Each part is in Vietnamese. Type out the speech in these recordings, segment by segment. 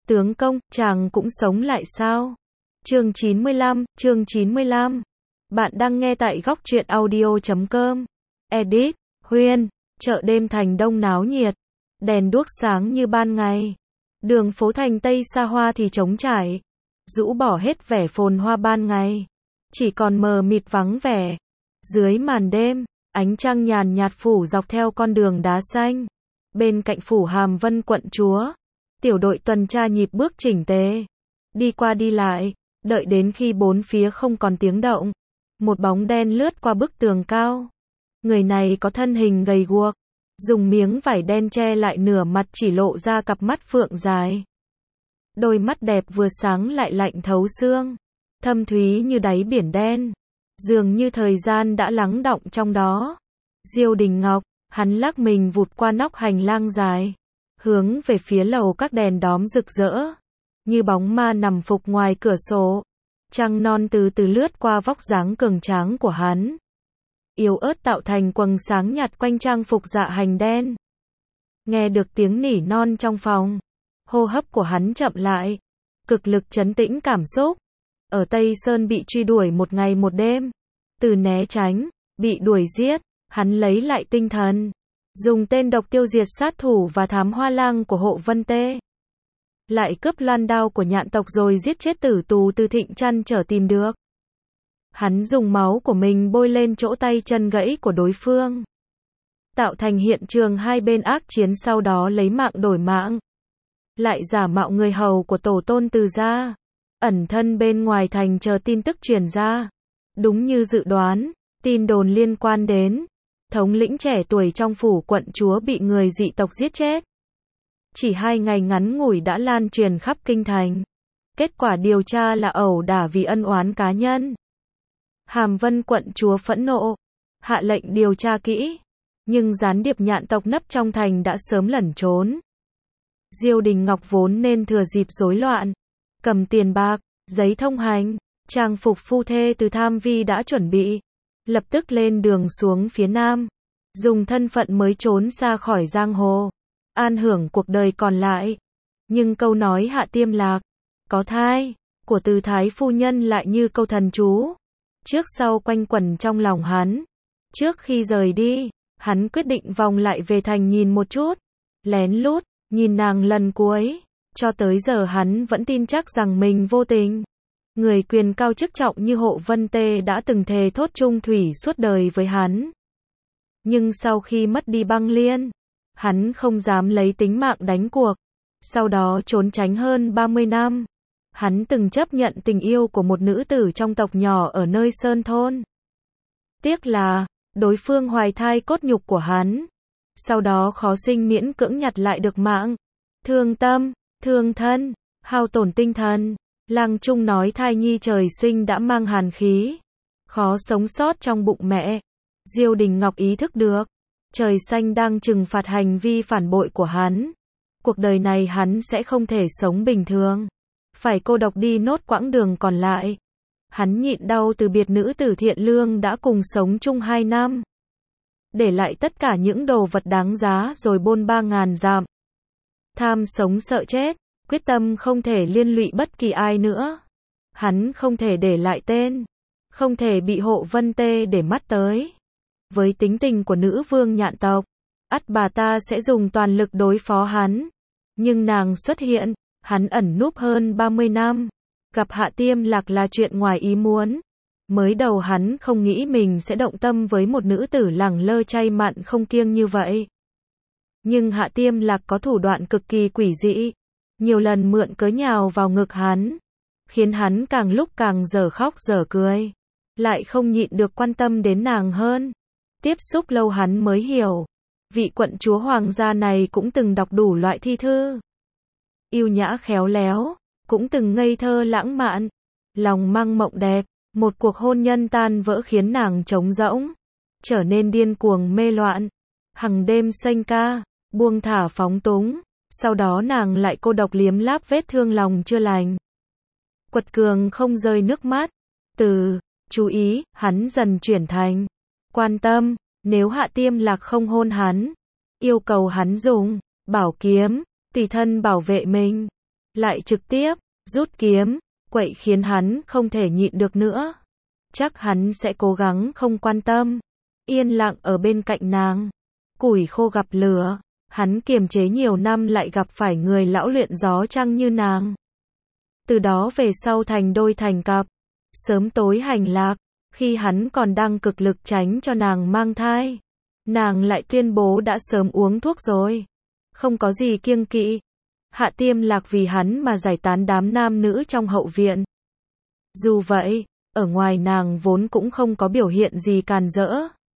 Tướng công, chàng cũng sống lại sao? Chương 95. Bạn đang nghe tại góc truyện audio.com. Edit, Huyên, chợ đêm thành đông náo nhiệt, đèn đuốc sáng như ban ngày. Đường phố thành Tây xa hoa thì trống trải, rũ bỏ hết vẻ phồn hoa ban ngày, chỉ còn mờ mịt vắng vẻ. Dưới màn đêm, ánh trăng nhàn nhạt phủ dọc theo con đường đá xanh. Bên cạnh phủ Hàm Vân quận chúa, tiểu đội tuần tra nhịp bước chỉnh tề, đi qua đi lại, đợi đến khi bốn phía không còn tiếng động, một bóng đen lướt qua bức tường cao. Người này có thân hình gầy guộc, dùng miếng vải đen che lại nửa mặt, chỉ lộ ra cặp mắt phượng dài. Đôi mắt đẹp vừa sáng lại lạnh thấu xương, thâm thúy như đáy biển đen, dường như thời gian đã lắng đọng trong đó. Diêu Đình Ngọc, hắn lắc mình vụt qua nóc hành lang dài, hướng về phía lầu các đèn đóm rực rỡ, như bóng ma nằm phục ngoài cửa sổ. Trăng non từ từ lướt qua vóc dáng cường tráng của hắn, yếu ớt tạo thành quầng sáng nhạt quanh trang phục dạ hành đen. Nghe được tiếng nỉ non trong phòng, hô hấp của hắn chậm lại, cực lực trấn tĩnh cảm xúc. Ở Tây Sơn bị truy đuổi một ngày một đêm, từ né tránh, bị đuổi giết, hắn lấy lại tinh thần, dùng tên độc tiêu diệt sát thủ và thám hoa lang của Hộ Vân Tê, lại cướp loan đao của nhạn tộc rồi giết chết tử tù từ Thịnh Trăn trở tìm được. Hắn dùng máu của mình bôi lên chỗ tay chân gãy của đối phương, tạo thành hiện trường hai bên ác chiến, sau đó lấy mạng đổi mạng. Lại giả mạo người hầu của tổ tôn Từ gia, ẩn thân bên ngoài thành chờ tin tức truyền ra. Đúng như dự đoán, tin đồn liên quan đến thống lĩnh trẻ tuổi trong phủ quận chúa bị người dị tộc giết chết, chỉ 2 ngày ngắn ngủi đã lan truyền khắp kinh thành. Kết quả điều tra là ẩu đả vì ân oán cá nhân. Hàm Vân quận chúa phẫn nộ, hạ lệnh điều tra kỹ, nhưng gián điệp nhạn tộc nấp trong thành đã sớm lẩn trốn. Diêu Đình Ngọc vốn nên thừa dịp rối loạn, cầm tiền bạc, giấy thông hành, trang phục phu thê từ Tham Vi đã chuẩn bị, lập tức lên đường xuống phía Nam, dùng thân phận mới trốn xa khỏi giang hồ, an hưởng cuộc đời còn lại. Nhưng câu nói Hạ Tiêm Lạc có thai của Từ thái phu nhân lại như câu thần chú, trước sau quanh quẩn trong lòng hắn. Trước khi rời đi, hắn quyết định vòng lại về thành nhìn một chút, lén lút nhìn nàng lần cuối. Cho tới giờ hắn vẫn tin chắc rằng mình vô tình. Người quyền cao chức trọng như Hộ Vân Tê đã từng thề thốt chung thủy suốt đời với hắn. Nhưng sau khi mất đi Băng Liên, hắn không dám lấy tính mạng đánh cuộc. Sau đó trốn tránh hơn 30 năm. Hắn từng chấp nhận tình yêu của một nữ tử trong tộc nhỏ ở nơi sơn thôn. Tiếc là, đối phương hoài thai cốt nhục của hắn. Sau đó khó sinh miễn cưỡng nhặt lại được mạng. Thương tâm, thương thân, hao tổn tinh thần. Lang Trung nói thai nhi trời sinh đã mang hàn khí, khó sống sót trong bụng mẹ. Diêu Đình Ngọc ý thức được, trời xanh đang trừng phạt hành vi phản bội của hắn. Cuộc đời này hắn sẽ không thể sống bình thường, phải cô độc đi nốt quãng đường còn lại. Hắn nhịn đau từ biệt nữ tử thiện lương đã cùng sống chung 2 năm, để lại tất cả những đồ vật đáng giá rồi bôn 3.000 dặm. Tham sống sợ chết, quyết tâm không thể liên lụy bất kỳ ai nữa. Hắn không thể để lại tên, không thể bị Hộ Vân Tê để mắt tới. Với tính tình của nữ vương nhạn tộc, ắt bà ta sẽ dùng toàn lực đối phó hắn. Nhưng nàng xuất hiện, hắn ẩn núp hơn 30 năm. Gặp Hạ Tiêm Lạc là chuyện ngoài ý muốn. Mới đầu hắn không nghĩ mình sẽ động tâm với một nữ tử lẳng lơ chay mặn không kiêng như vậy. Nhưng Hạ Tiêm Lạc có thủ đoạn cực kỳ quỷ dị, nhiều lần mượn cớ nhào vào ngực hắn, khiến hắn càng lúc càng dở khóc dở cười, lại không nhịn được quan tâm đến nàng hơn. Tiếp xúc lâu hắn mới hiểu, vị quận chúa hoàng gia này cũng từng đọc đủ loại thi thư, yêu nhã khéo léo, cũng từng ngây thơ lãng mạn, lòng mang mộng đẹp. Một cuộc hôn nhân tan vỡ khiến nàng trống rỗng, trở nên điên cuồng mê loạn, hằng đêm sanh ca, buông thả phóng túng. Sau đó nàng lại cô độc liếm láp vết thương lòng chưa lành, quật cường không rơi nước mắt. Từ chú ý, hắn dần chuyển thành quan tâm. Nếu Hạ Tiêm Lạc không hôn hắn, yêu cầu hắn dùng bảo kiếm tùy thân bảo vệ mình, lại trực tiếp rút kiếm, quậy khiến hắn không thể nhịn được nữa. Chắc hắn sẽ cố gắng không quan tâm, yên lặng ở bên cạnh nàng. Củi khô gặp lửa, hắn kiềm chế nhiều năm lại gặp phải người lão luyện gió trăng như nàng. Từ đó về sau thành đôi thành cặp, sớm tối hành lạc, khi hắn còn đang cực lực tránh cho nàng mang thai. Nàng lại tuyên bố đã sớm uống thuốc rồi, không có gì kiêng kỵ. Hạ Tiêm Lạc vì hắn mà giải tán đám nam nữ trong hậu viện. Dù vậy, ở ngoài nàng vốn cũng không có biểu hiện gì càn rỡ.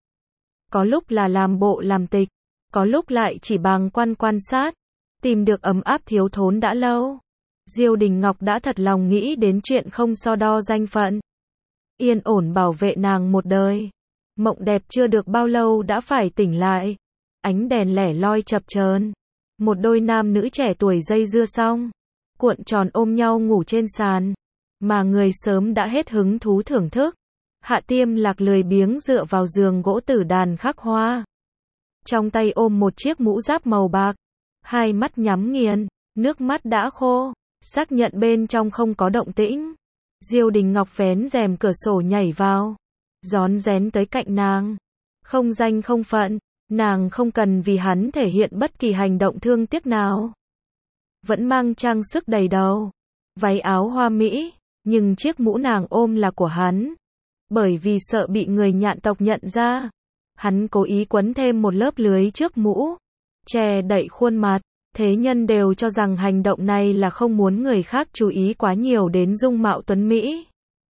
Có lúc là làm bộ làm tịch, có lúc lại chỉ bàng quan sát, tìm được ấm áp thiếu thốn đã lâu. Diêu Đình Ngọc đã thật lòng nghĩ đến chuyện không so đo danh phận, yên ổn bảo vệ nàng một đời. Mộng đẹp chưa được bao lâu đã phải tỉnh lại. Ánh đèn lẻ loi chập chờn. Một đôi nam nữ trẻ tuổi dây dưa xong, cuộn tròn ôm nhau ngủ trên sàn, mà người sớm đã hết hứng thú thưởng thức. Hạ Tiêm Lạc lười biếng dựa vào giường gỗ tử đàn khắc hoa, trong tay ôm một chiếc mũ giáp màu bạc, hai mắt nhắm nghiền, nước mắt đã khô, xác nhận bên trong không có động tĩnh. Diêu Đình Ngọc vén rèm cửa sổ nhảy vào, rón rén tới cạnh nàng. Không danh không phận, nàng không cần vì hắn thể hiện bất kỳ hành động thương tiếc nào. Vẫn mang trang sức đầy đầu, váy áo hoa mỹ, nhưng chiếc mũ nàng ôm là của hắn. Bởi vì sợ bị người nhạn tộc nhận ra, hắn cố ý quấn thêm một lớp lưới trước mũ, che đậy khuôn mặt. Thế nhân đều cho rằng hành động này là không muốn người khác chú ý quá nhiều đến dung mạo tuấn mỹ.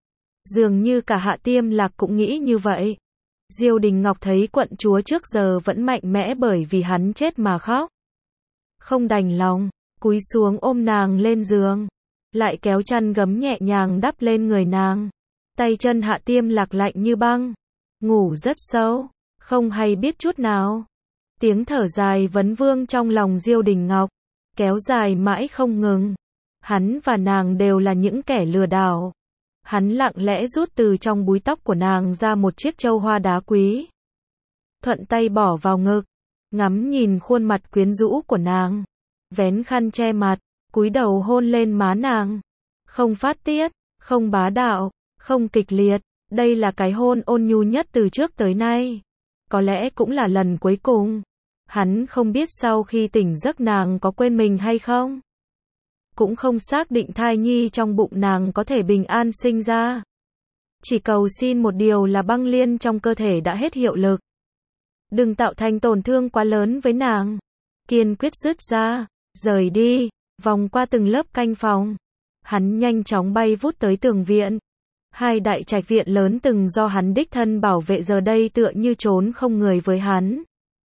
Dường như cả Hạ Tiêm Lạc cũng nghĩ như vậy. Diêu Đình Ngọc thấy quận chúa trước giờ vẫn mạnh mẽ bởi vì hắn chết mà khóc. Không đành lòng, cúi xuống ôm nàng lên giường, lại kéo chăn gấm nhẹ nhàng đắp lên người nàng. Tay chân Hạ Tiêm Lạc lạnh như băng, ngủ rất sâu, không hay biết chút nào. Tiếng thở dài vấn vương trong lòng Diêu Đình Ngọc, kéo dài mãi không ngừng. Hắn và nàng đều là những kẻ lừa đảo. Hắn lặng lẽ rút từ trong búi tóc của nàng ra một chiếc châu hoa đá quý. Thuận tay bỏ vào ngực, ngắm nhìn khuôn mặt quyến rũ của nàng. Vén khăn che mặt, cúi đầu hôn lên má nàng. Không phát tiết, không bá đạo, không kịch liệt. Đây là cái hôn ôn nhu nhất từ trước tới nay. Có lẽ cũng là lần cuối cùng. Hắn không biết sau khi tỉnh giấc nàng có quên mình hay không. Cũng không xác định thai nhi trong bụng nàng có thể bình an sinh ra. Chỉ cầu xin một điều là băng liên trong cơ thể đã hết hiệu lực. Đừng tạo thành tổn thương quá lớn với nàng. Kiên quyết dứt ra, rời đi, vòng qua từng lớp canh phòng. Hắn nhanh chóng bay vút tới tường viện. Hai đại trạch viện lớn từng do hắn đích thân bảo vệ giờ đây tựa như trốn không người với hắn.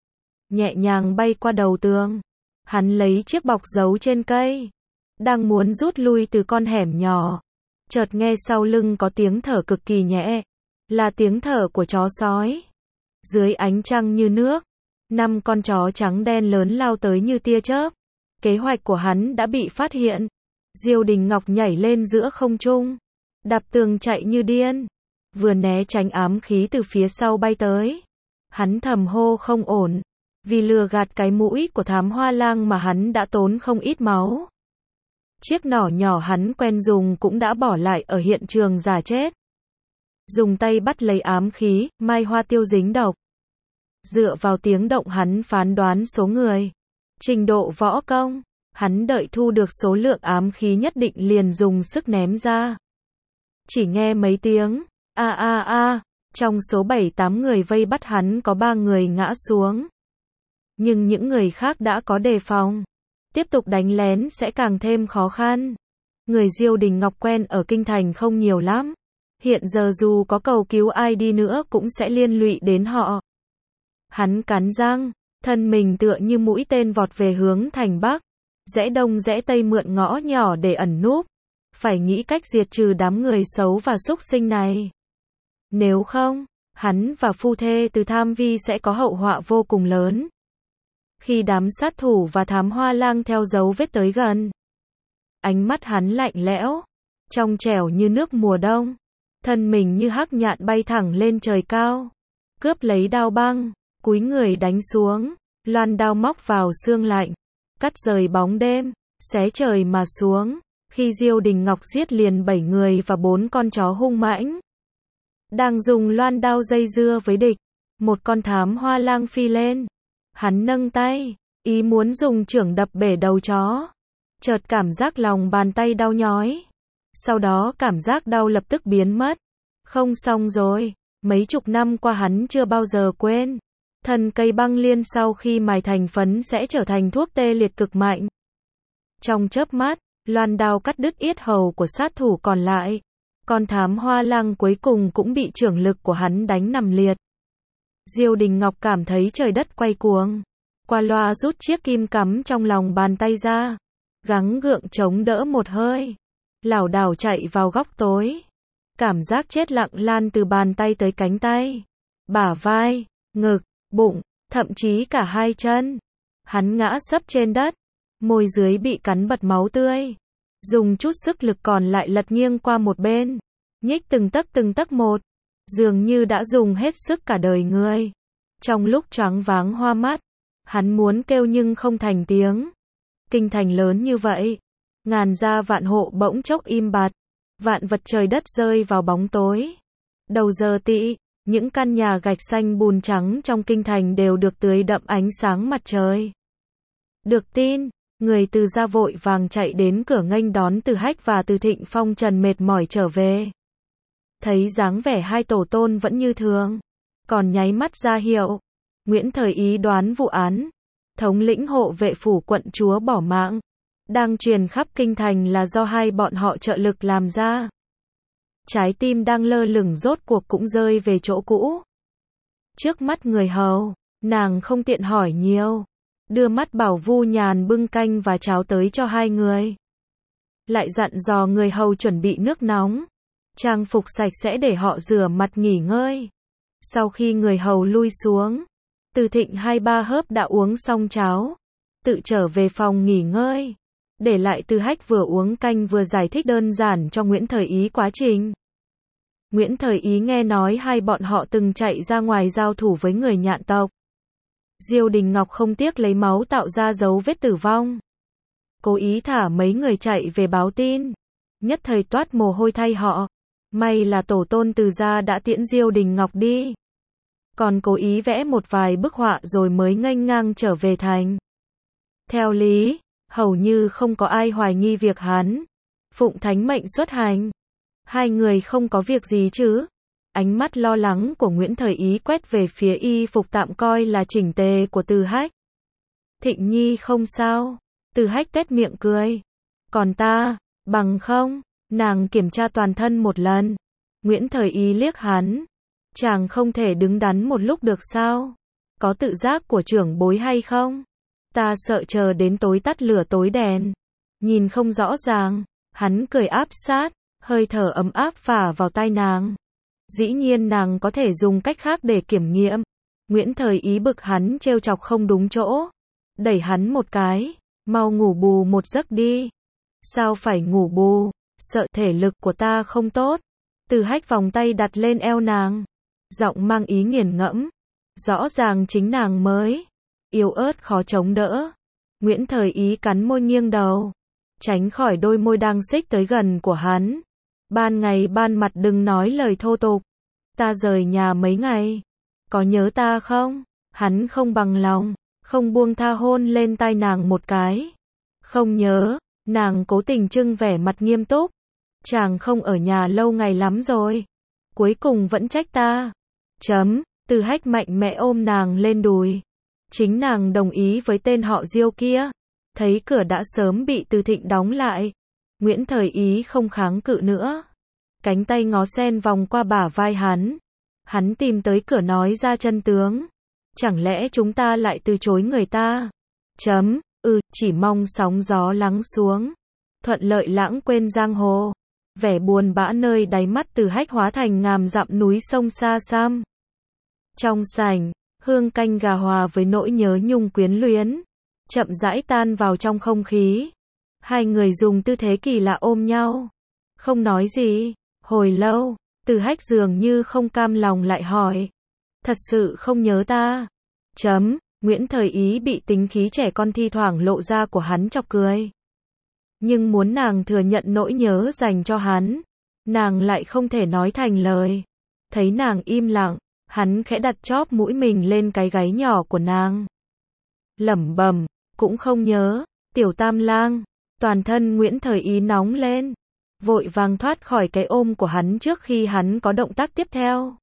Nhẹ nhàng bay qua đầu tường. Hắn lấy chiếc bọc giấu trên cây. Đang muốn rút lui từ con hẻm nhỏ. Chợt nghe sau lưng có tiếng thở cực kỳ nhẹ. Là tiếng thở của chó sói. Dưới ánh trăng như nước, 5 con chó trắng đen lớn lao tới như tia chớp. Kế hoạch của hắn đã bị phát hiện. Diêu Đình Ngọc nhảy lên giữa không trung, đạp tường chạy như điên, vừa né tránh ám khí từ phía sau bay tới. Hắn thầm hô không ổn, vì lừa gạt cái mũi của thám hoa lang mà hắn đã tốn không ít máu. Chiếc nỏ nhỏ hắn quen dùng cũng đã bỏ lại ở hiện trường giả chết. Dùng tay bắt lấy ám khí, mai hoa tiêu dính độc. Dựa vào tiếng động hắn phán đoán số người, trình độ võ công. Hắn đợi thu được số lượng ám khí nhất định liền dùng sức ném ra. Chỉ nghe mấy tiếng, a a a, trong số 7-8 người vây bắt hắn có 3 người ngã xuống. Nhưng những người khác đã có đề phòng. Tiếp tục đánh lén sẽ càng thêm khó khăn. Người Diêu Đình Ngọc quen ở kinh thành không nhiều lắm. Hiện giờ dù có cầu cứu ai đi nữa cũng sẽ liên lụy đến họ. Hắn cắn răng, thân mình tựa như mũi tên vọt về hướng thành Bắc. Rẽ đông rẽ tây mượn ngõ nhỏ để ẩn núp. Phải nghĩ cách diệt trừ đám người xấu và xúc sinh này. Nếu không, hắn và phu thê từ tham vi sẽ có hậu họa vô cùng lớn. Khi đám sát thủ và thám hoa lang theo dấu vết tới gần, ánh mắt hắn lạnh lẽo, trong trẻo như nước mùa đông, thân mình như hắc nhạn bay thẳng lên trời cao, cướp lấy đao băng, cúi người đánh xuống, loan đao móc vào xương lạnh, cắt rời bóng đêm, xé trời mà xuống, khi Diêu Đình Ngọc giết liền 7 người và 4 con chó hung mãnh. Đang dùng loan đao dây dưa với địch, một con thám hoa lang phi lên. Hắn nâng tay, ý muốn dùng chưởng đập bể đầu chó. Chợt cảm giác lòng bàn tay đau nhói. Sau đó cảm giác đau lập tức biến mất. Không xong rồi, mấy chục năm qua hắn chưa bao giờ quên. Thân cây băng liên sau khi mài thành phấn sẽ trở thành thuốc tê liệt cực mạnh. Trong chớp mắt, loan đao cắt đứt yết hầu của sát thủ còn lại. Con thám hoa lang cuối cùng cũng bị chưởng lực của hắn đánh nằm liệt. Diêu Đình Ngọc cảm thấy trời đất quay cuồng. Qua loa rút chiếc kim cắm trong lòng bàn tay ra. Gắng gượng chống đỡ một hơi. Lảo đảo chạy vào góc tối. Cảm giác chết lặng lan từ bàn tay tới cánh tay. Bả vai, ngực, bụng, thậm chí cả hai chân. Hắn ngã sấp trên đất. Môi dưới bị cắn bật máu tươi. Dùng chút sức lực còn lại lật nghiêng qua một bên. Nhích từng tấc một. Dường như đã dùng hết sức cả đời người. Trong lúc choáng váng hoa mắt, hắn muốn kêu nhưng không thành tiếng. Kinh thành lớn như vậy, ngàn gia vạn hộ bỗng chốc im bặt. Vạn vật trời đất rơi vào bóng tối. Đầu giờ tỵ, những căn nhà gạch xanh bùn trắng trong kinh thành đều được tưới đậm ánh sáng mặt trời. Được tin, người Từ gia vội vàng chạy đến cửa nghênh đón Từ Hách và Từ Thịnh phong trần mệt mỏi trở về. Thấy dáng vẻ hai tổ tôn vẫn như thường, còn nháy mắt ra hiệu. Nguyễn Thời Ý đoán vụ án, thống lĩnh hộ vệ phủ quận chúa bỏ mạng, đang truyền khắp kinh thành là do hai bọn họ trợ lực làm ra. Trái tim đang lơ lửng rốt cuộc cũng rơi về chỗ cũ. Trước mắt người hầu, nàng không tiện hỏi nhiều, đưa mắt bảo Vu Nhàn bưng canh và cháo tới cho hai người. Lại dặn dò người hầu chuẩn bị nước nóng, trang phục sạch sẽ để họ rửa mặt nghỉ ngơi. Sau khi người hầu lui xuống, Từ Thịnh 2-3 hớp đã uống xong cháo, tự trở về phòng nghỉ ngơi. Để lại Từ Hách vừa uống canh vừa giải thích đơn giản cho Nguyễn Thời Ý quá trình. Nguyễn Thời Ý nghe nói hai bọn họ từng chạy ra ngoài giao thủ với người Nhạn tộc. Diêu Đình Ngọc không tiếc lấy máu tạo ra dấu vết tử vong. Cố ý thả mấy người chạy về báo tin. Nhất thời toát mồ hôi thay họ. May là tổ tôn Từ gia đã tiễn Diêu Đình Ngọc đi. Còn cố ý vẽ một vài bức họa rồi mới nghênh ngang trở về thành. Theo lý, hầu như không có ai hoài nghi việc hắn phụng thánh mệnh xuất hành. Hai người không có việc gì chứ? Ánh mắt lo lắng của Nguyễn Thời Ý quét về phía y phục tạm coi là chỉnh tề của Từ Hách. Thịnh nhi không sao. Từ Hách tét miệng cười. Còn ta, bằng không? Nàng kiểm tra toàn thân một lần. Nguyễn Thời Ý liếc hắn. Chàng không thể đứng đắn một lúc được sao? Có tự giác của trưởng bối hay không? Ta sợ chờ đến tối tắt lửa tối đèn. Nhìn không rõ ràng. Hắn cười áp sát, hơi thở ấm áp phả vào tai nàng. Dĩ nhiên nàng có thể dùng cách khác để kiểm nghiệm. Nguyễn Thời Ý bực hắn trêu chọc không đúng chỗ. Đẩy hắn một cái. Mau ngủ bù một giấc đi. Sao phải ngủ bù? Sợ thể lực của ta không tốt. Từ Hách vòng tay đặt lên eo nàng. Giọng mang ý nghiền ngẫm. Rõ ràng chính nàng mới yếu ớt khó chống đỡ. Nguyễn Thời Ý cắn môi nghiêng đầu, tránh khỏi đôi môi đang xích tới gần của hắn. Ban ngày ban mặt đừng nói lời thô tục. Ta rời nhà mấy ngày. Có nhớ ta không? Hắn không bằng lòng, không buông tha hôn lên tai nàng một cái. Không nhớ. Nàng cố tình trưng vẻ mặt nghiêm túc. Chàng không ở nhà lâu ngày lắm rồi. Cuối cùng vẫn trách ta. Từ Hách mạnh mẽ ôm nàng lên đùi. Chính nàng đồng ý với tên họ Diêu kia. Thấy cửa đã sớm bị Từ Thịnh đóng lại. Nguyễn Thời Ý không kháng cự nữa. Cánh tay ngó sen vòng qua bả vai hắn. Hắn tìm tới cửa nói ra chân tướng. Chẳng lẽ chúng ta lại từ chối người ta? Chỉ mong sóng gió lắng xuống. Thuận lợi lãng quên giang hồ. Vẻ buồn bã nơi đáy mắt Từ Hách hóa thành ngàn dặm núi sông xa xăm. Trong sảnh, hương canh gà hòa với nỗi nhớ nhung quyến luyến, chậm rãi tan vào trong không khí. Hai người dùng tư thế kỳ lạ ôm nhau. Không nói gì. Hồi lâu, Từ Hách dường như không cam lòng lại hỏi. Thật sự không nhớ ta? Nguyễn Thời Ý bị tính khí trẻ con thi thoảng lộ ra của hắn chọc cười. Nhưng muốn nàng thừa nhận nỗi nhớ dành cho hắn, nàng lại không thể nói thành lời. Thấy nàng im lặng, hắn khẽ đặt chóp mũi mình lên cái gáy nhỏ của nàng. Lẩm bẩm, cũng không nhớ, Tiểu Tam Lang. Toàn thân Nguyễn Thời Ý nóng lên, vội vàng thoát khỏi cái ôm của hắn trước khi hắn có động tác tiếp theo.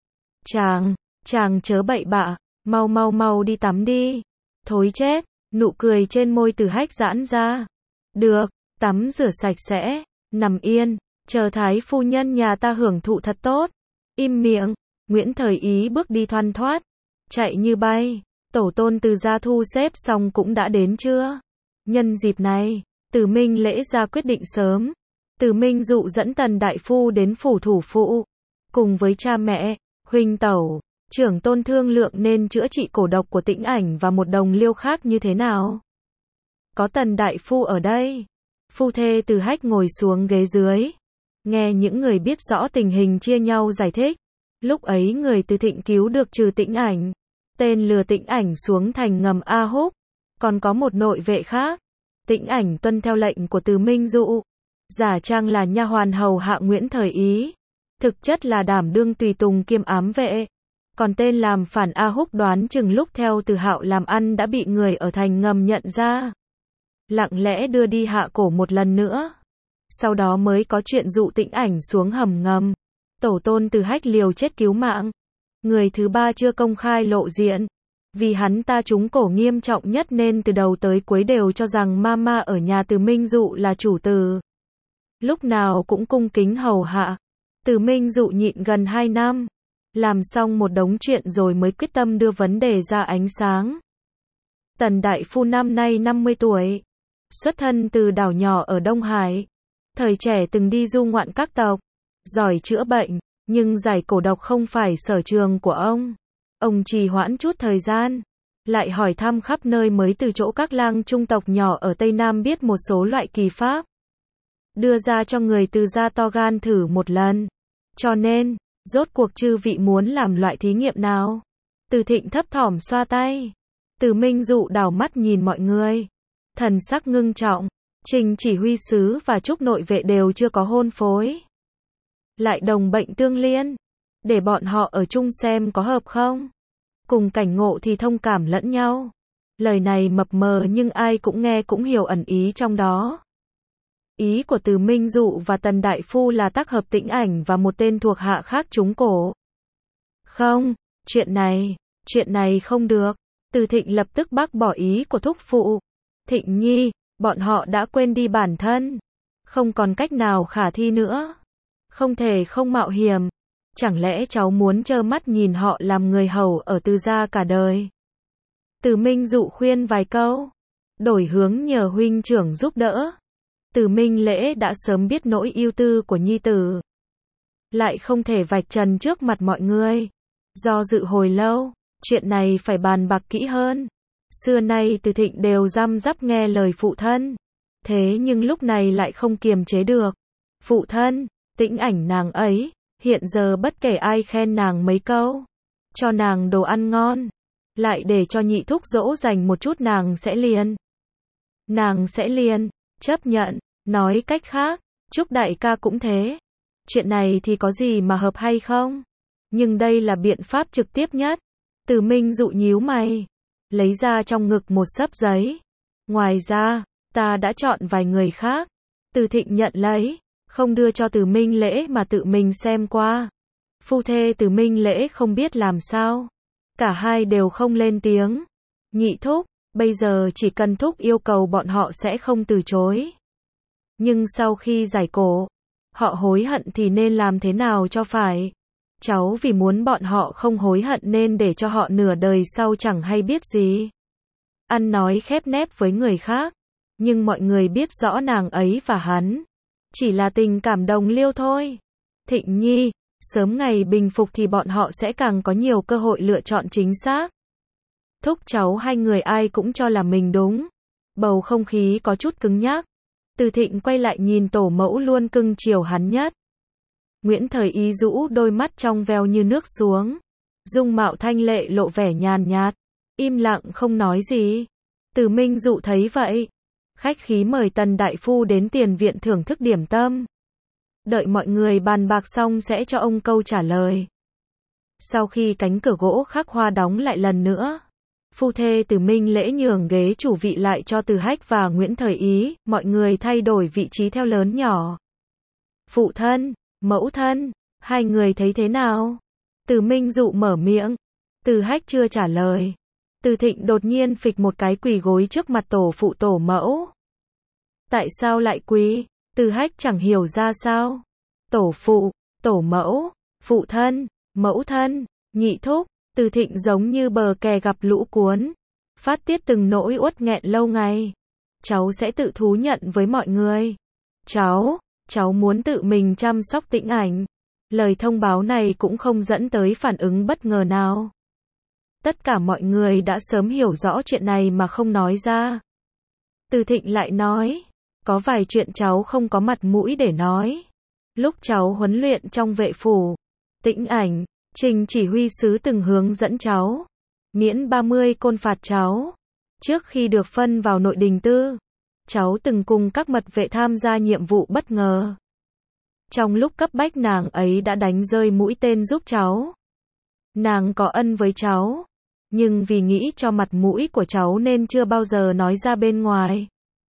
Chàng chớ bậy bạ, mau đi tắm đi. Thối chết, nụ cười trên môi Từ Hách giãn ra. Được, tắm rửa sạch sẽ, nằm yên, chờ thái phu nhân nhà ta hưởng thụ thật tốt. Im miệng, Nguyễn Thời Ý bước đi thoăn thoắt, chạy như bay. Tổ tôn Từ gia thu xếp xong cũng đã đến chưa? Nhân dịp này, Từ Minh Lễ ra quyết định sớm. Từ Minh dụ dẫn Tần đại phu đến phủ thủ phụ, cùng với cha mẹ, huynh tẩu, trưởng tôn thương lượng nên chữa trị cổ độc của Tĩnh Ảnh và một đồng liêu khác như thế nào. Có Tần đại phu ở đây, phu thê Từ Hách ngồi xuống ghế dưới, nghe những người biết rõ tình hình chia nhau giải thích. Lúc ấy người từ Thịnh cứu được trừ Tĩnh Ảnh, tên lừa Tĩnh Ảnh xuống thành ngầm A Húc, còn có một nội vệ khác. Tĩnh Ảnh tuân theo lệnh của Từ Minh dụ, giả trang là nha hoàn hầu hạ Nguyễn Thời Ý, thực chất là đảm đương tùy tùng kiêm ám vệ. Còn tên làm phản A Húc đoán chừng lúc theo Từ Hạo làm ăn đã bị người ở thành ngầm nhận ra, lặng lẽ đưa đi hạ cổ một lần nữa. Sau đó mới có chuyện dụ Tĩnh Ảnh xuống hầm ngầm. Tổ tôn Từ Hách liều chết cứu mạng. Người thứ ba chưa công khai lộ diện, vì hắn ta trúng cổ nghiêm trọng nhất nên từ đầu tới cuối đều cho rằng mama ở nhà Từ Minh dụ là chủ tử, lúc nào cũng cung kính hầu hạ. Từ Minh dụ nhịn gần 2 năm, làm xong một đống chuyện rồi mới quyết tâm đưa vấn đề ra ánh sáng. Tần đại phu năm nay 50 tuổi, xuất thân từ đảo nhỏ ở Đông Hải, thời trẻ từng đi du ngoạn các tộc, giỏi chữa bệnh, nhưng giải cổ độc không phải sở trường của ông. Ông trì hoãn chút thời gian, lại hỏi thăm khắp nơi mới từ chỗ các lang trung tộc nhỏ ở Tây Nam biết một số loại kỳ pháp, đưa ra cho người Từ gia to gan thử một lần. Cho nên, rốt cuộc chư vị muốn làm loại thí nghiệm nào? Từ Thịnh thấp thỏm xoa tay. Từ Minh dụ đảo mắt nhìn mọi người, thần sắc ngưng trọng. Trình chỉ huy sứ và Trúc nội vệ đều chưa có hôn phối, lại đồng bệnh tương liên, để bọn họ ở chung xem có hợp không. Cùng cảnh ngộ thì thông cảm lẫn nhau. Lời này mập mờ nhưng ai cũng nghe cũng hiểu ẩn ý trong đó. Ý của Từ Minh dụ và Tần đại phu là tác hợp Tĩnh Ảnh và một tên thuộc hạ khác trúng cổ. Không, chuyện này không được. Từ Thịnh lập tức bác bỏ ý của thúc phụ. Thịnh nhi, bọn họ đã quên đi bản thân, không còn cách nào khả thi nữa, không thể không mạo hiểm. Chẳng lẽ cháu muốn trơ mắt nhìn họ làm người hầu ở Từ gia cả đời? Từ Minh dụ khuyên vài câu, đổi hướng nhờ huynh trưởng giúp đỡ. Từ Minh Lễ đã sớm biết nỗi ưu tư của nhi tử, lại không thể vạch trần trước mặt mọi người. Do dự hồi lâu, chuyện này phải bàn bạc kỹ hơn. Xưa nay Từ Thịnh đều răm rắp nghe lời phụ thân, thế nhưng lúc này lại không kiềm chế được. Phụ thân, Tĩnh Ảnh nàng ấy, hiện giờ bất kể ai khen nàng mấy câu, cho nàng đồ ăn ngon, lại để cho nhị thúc dỗ dành một chút nàng sẽ liền chấp nhận. Nói cách khác, Trúc đại ca cũng thế. Chuyện này thì có gì mà hợp hay không? Nhưng đây là biện pháp trực tiếp nhất. Từ Minh dụ nhíu mày, lấy ra trong ngực một xấp giấy. Ngoài ra, ta đã chọn vài người khác. Từ Thịnh nhận lấy, không đưa cho Từ Minh Lễ mà tự mình xem qua. Phu thê Từ Minh Lễ không biết làm sao, cả hai đều không lên tiếng. Nhị thúc, bây giờ chỉ cần thúc yêu cầu bọn họ sẽ không từ chối. Nhưng sau khi giải cổ, họ hối hận thì nên làm thế nào cho phải? Cháu vì muốn bọn họ không hối hận nên để cho họ nửa đời sau chẳng hay biết gì. Ăn nói khép nép với người khác, nhưng mọi người biết rõ nàng ấy và hắn chỉ là tình cảm đồng liêu thôi. Thịnh nhi, sớm ngày bình phục thì bọn họ sẽ càng có nhiều cơ hội lựa chọn chính xác. Thúc cháu hai người ai cũng cho là mình đúng. Bầu không khí có chút cứng nhắc. Từ Thịnh quay lại nhìn tổ mẫu luôn cưng chiều hắn nhất. Nguyễn Thời Ý rũ đôi mắt trong veo như nước xuống, dung mạo thanh lệ lộ vẻ nhàn nhạt, im lặng không nói gì. Từ Minh dụ thấy vậy, khách khí mời Tần đại phu đến tiền viện thưởng thức điểm tâm. Đợi mọi người bàn bạc xong sẽ cho ông câu trả lời. Sau khi cánh cửa gỗ khắc hoa đóng lại lần nữa, phu thê Từ Minh Lễ nhường ghế chủ vị lại cho Từ Hách và Nguyễn Thời Ý, mọi người thay đổi vị trí theo lớn nhỏ. Phụ thân, mẫu thân, hai người thấy thế nào? Từ Minh Dụ mở miệng. Từ Hách chưa trả lời. Từ Thịnh đột nhiên phịch một cái quỳ gối trước mặt tổ phụ tổ mẫu. Tại sao lại quỳ? Từ Hách chẳng hiểu ra sao. Tổ phụ, tổ mẫu, phụ thân, mẫu thân, nhị thúc. Từ Thịnh giống như bờ kè gặp lũ cuốn, phát tiết từng nỗi uất nghẹn lâu ngày. Cháu sẽ tự thú nhận với mọi người. Cháu muốn tự mình chăm sóc Tĩnh Ảnh. Lời thông báo này cũng không dẫn tới phản ứng bất ngờ nào. Tất cả mọi người đã sớm hiểu rõ chuyện này mà không nói ra. Từ Thịnh lại nói, có vài chuyện cháu không có mặt mũi để nói. Lúc cháu huấn luyện trong vệ phủ, Tĩnh Ảnh, Trình chỉ huy sứ từng hướng dẫn cháu, miễn 30 côn phạt cháu. Trước khi được phân vào nội đình tư, cháu từng cùng các mật vệ tham gia nhiệm vụ bất ngờ. Trong lúc cấp bách nàng ấy đã đánh rơi mũi tên giúp cháu. Nàng có ân với cháu, nhưng vì nghĩ cho mặt mũi của cháu nên chưa bao giờ nói ra bên ngoài.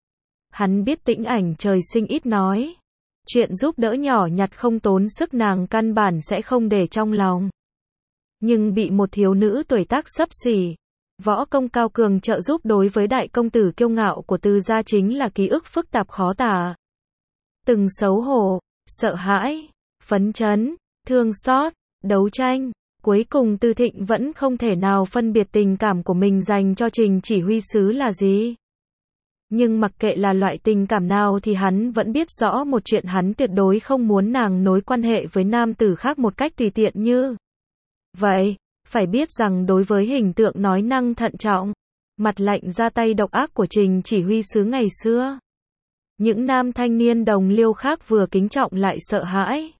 Hắn biết Tĩnh Ảnh trời sinh ít nói. Chuyện giúp đỡ nhỏ nhặt không tốn sức nàng căn bản sẽ không để trong lòng. Nhưng bị một thiếu nữ tuổi tác xấp xỉ, võ công cao cường trợ giúp đối với đại công tử kiêu ngạo của Từ gia chính là ký ức phức tạp khó tả. Từng xấu hổ, sợ hãi, phấn chấn, thương xót, đấu tranh. Cuối cùng Từ Thịnh vẫn không thể nào phân biệt tình cảm của mình dành cho Trình chỉ huy sứ là gì. Nhưng mặc kệ là loại tình cảm nào thì hắn vẫn biết rõ một chuyện, hắn tuyệt đối không muốn nàng nối quan hệ với nam tử khác một cách tùy tiện như vậy. Phải biết rằng đối với hình tượng nói năng thận trọng, mặt lạnh ra tay độc ác của Trình chỉ huy sứ ngày xưa, những nam thanh niên đồng liêu khác vừa kính trọng lại sợ hãi.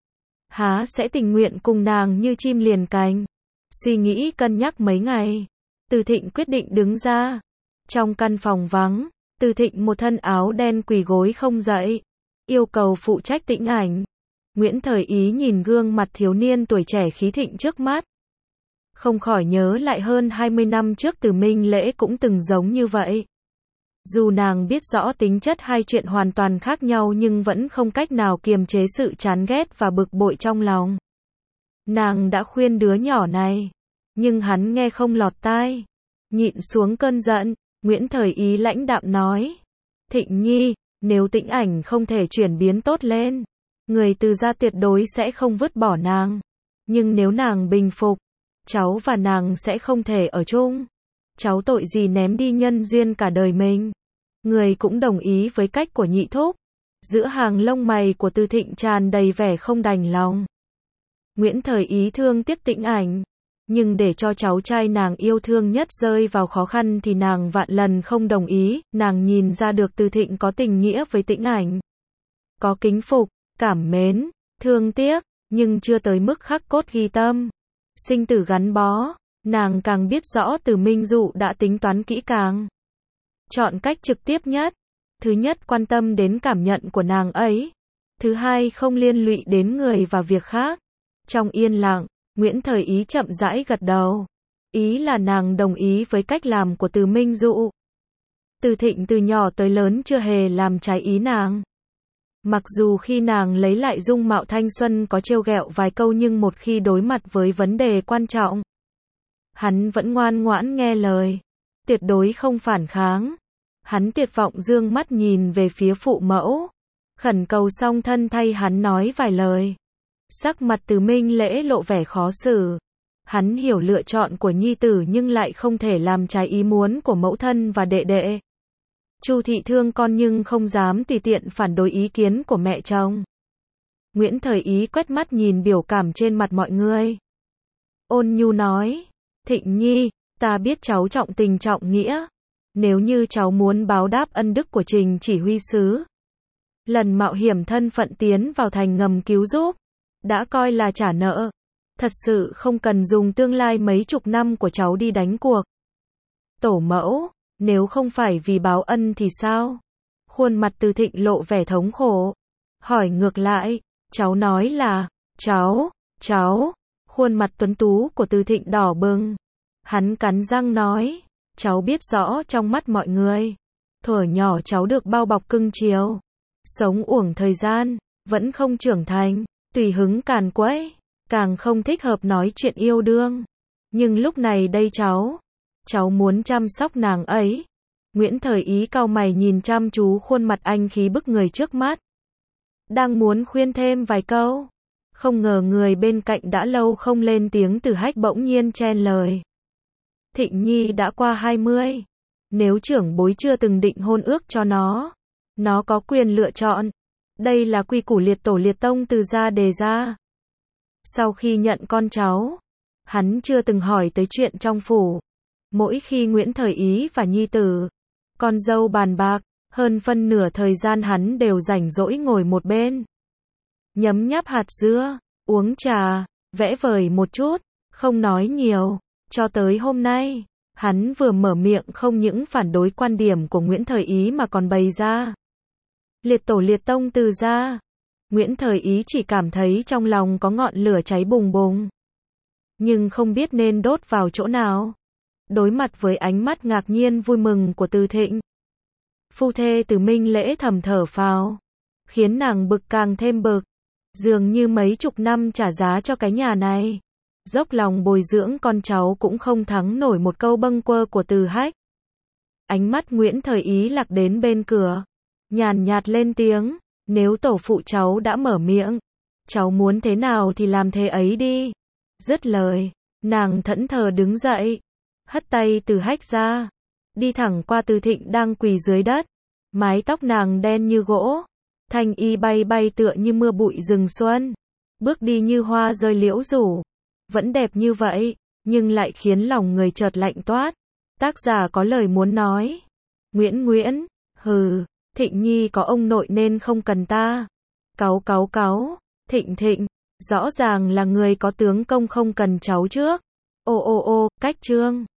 Há sẽ tình nguyện cùng nàng như chim liền cánh. Suy nghĩ cân nhắc mấy ngày, Từ Thịnh quyết định đứng ra. Trong căn phòng vắng, Từ Thịnh một thân áo đen quỳ gối không dậy, yêu cầu phụ trách Tĩnh Ảnh. Nguyễn Thời Ý nhìn gương mặt thiếu niên tuổi trẻ khí thịnh trước mắt, không khỏi nhớ lại hơn 20 năm trước Từ Minh Lễ cũng từng giống như vậy. Dù nàng biết rõ tính chất hai chuyện hoàn toàn khác nhau nhưng vẫn không cách nào kiềm chế sự chán ghét và bực bội trong lòng. Nàng đã khuyên đứa nhỏ này, nhưng hắn nghe không lọt tai. Nhịn xuống cơn giận, Nguyễn Thời Ý lãnh đạm nói, Thịnh nhi, nếu Tĩnh Ảnh không thể chuyển biến tốt lên, người Từ gia tuyệt đối sẽ không vứt bỏ nàng. Nhưng nếu nàng bình phục, cháu và nàng sẽ không thể ở chung. Cháu tội gì ném đi nhân duyên cả đời mình. Người cũng đồng ý với cách của nhị thúc. Giữa hàng lông mày của Từ Thịnh tràn đầy vẻ không đành lòng. Nguyễn Thời Ý thương tiếc Tĩnh Ảnh, nhưng để cho cháu trai nàng yêu thương nhất rơi vào khó khăn thì nàng vạn lần không đồng ý. Nàng nhìn ra được Từ Thịnh có tình nghĩa với Tĩnh Ảnh, có kính phục, cảm mến, thương tiếc, nhưng chưa tới mức khắc cốt ghi tâm, sinh tử gắn bó. Nàng càng biết rõ Từ Minh Dụ đã tính toán kỹ càng, chọn cách trực tiếp nhất. Thứ nhất, quan tâm đến cảm nhận của nàng ấy. Thứ hai, không liên lụy đến người và việc khác. Trong yên lặng, Nguyễn Thời Ý chậm rãi gật đầu. Ý là nàng đồng ý với cách làm của Từ Minh Dụ. Từ Thịnh từ nhỏ tới lớn chưa hề làm trái ý nàng. Mặc dù khi nàng lấy lại dung mạo thanh xuân có trêu ghẹo vài câu, nhưng một khi đối mặt với vấn đề quan trọng, hắn vẫn ngoan ngoãn nghe lời, tuyệt đối không phản kháng. Hắn tuyệt vọng dương mắt nhìn về phía phụ mẫu, khẩn cầu xong thân thay hắn nói vài lời. Sắc mặt Từ Minh Lễ lộ vẻ khó xử. Hắn hiểu lựa chọn của nhi tử nhưng lại không thể làm trái ý muốn của mẫu thân và đệ đệ. Chu thị thương con nhưng không dám tùy tiện phản đối ý kiến của mẹ chồng. Nguyễn Thời Ý quét mắt nhìn biểu cảm trên mặt mọi người, ôn nhu nói, Thịnh nhi, ta biết cháu trọng tình trọng nghĩa. Nếu như cháu muốn báo đáp ân đức của Trình chỉ huy sứ, lần mạo hiểm thân phận tiến vào thành ngầm cứu giúp, đã coi là trả nợ. Thật sự không cần dùng tương lai mấy chục năm của cháu đi đánh cuộc. Tổ mẫu, Nếu không phải vì báo ân thì sao? Khuôn mặt Từ Thịnh lộ vẻ thống khổ. Hỏi ngược lại, cháu nói là, cháu. Khuôn mặt tuấn tú của Từ Thịnh đỏ bừng. Hắn cắn răng nói, cháu biết rõ trong mắt mọi người. Thuở nhỏ cháu được bao bọc cưng chiều. Sống uổng thời gian, vẫn không trưởng thành, tùy hứng càn quấy, càng không thích hợp nói chuyện yêu đương. Nhưng lúc này đây cháu muốn chăm sóc nàng ấy. Nguyễn Thời Ý cau mày nhìn chăm chú khuôn mặt anh khí bức người trước mắt. Đang muốn khuyên thêm vài câu. Không ngờ người bên cạnh đã lâu không lên tiếng Từ Hách bỗng nhiên chen lời. Thịnh Nhi đã qua 20. Nếu trưởng bối chưa từng định hôn ước cho nó có quyền lựa chọn. Đây là quy củ liệt tổ liệt tông Từ gia đề ra. Sau khi nhận con cháu, hắn chưa từng hỏi tới chuyện trong phủ. Mỗi khi Nguyễn Thời Ý và nhi tử, con dâu bàn bạc, hơn phân nửa thời gian hắn đều rảnh rỗi ngồi một bên. Nhấm nháp hạt dưa, uống trà, vẽ vời một chút, không nói nhiều. Cho tới hôm nay, hắn vừa mở miệng không những phản đối quan điểm của Nguyễn Thời Ý mà còn bày ra. Liệt tổ liệt tông Từ gia. Nguyễn Thời Ý chỉ cảm thấy trong lòng có ngọn lửa cháy bùng bùng. Nhưng không biết nên đốt vào chỗ nào. Đối mặt với ánh mắt ngạc nhiên vui mừng của Từ Thịnh, phu thê Từ Minh Lễ thầm thở phào, khiến nàng bực càng thêm bực. Dường như mấy chục năm trả giá cho cái nhà này, dốc lòng bồi dưỡng con cháu cũng không thắng nổi một câu bâng quơ của Từ Hách. Ánh mắt Nguyễn Thời Ý lạc đến bên cửa, nhàn nhạt lên tiếng, nếu tổ phụ cháu đã mở miệng, cháu muốn thế nào thì làm thế ấy đi. Dứt lời, nàng thẫn thờ đứng dậy, hất tay Từ Hách ra, đi thẳng qua Từ Thịnh đang quỳ dưới đất. Mái tóc nàng đen như gỗ, thanh y bay bay tựa như mưa bụi rừng xuân, bước đi như hoa rơi liễu rủ. Vẫn đẹp như vậy, nhưng lại khiến lòng người chợt lạnh toát. Tác giả có lời muốn nói. Nguyễn, hừ, Thịnh Nhi có ông nội nên không cần ta. Cáu, Thịnh, rõ ràng là người có tướng công không cần cháu trước. Ô, cách chương.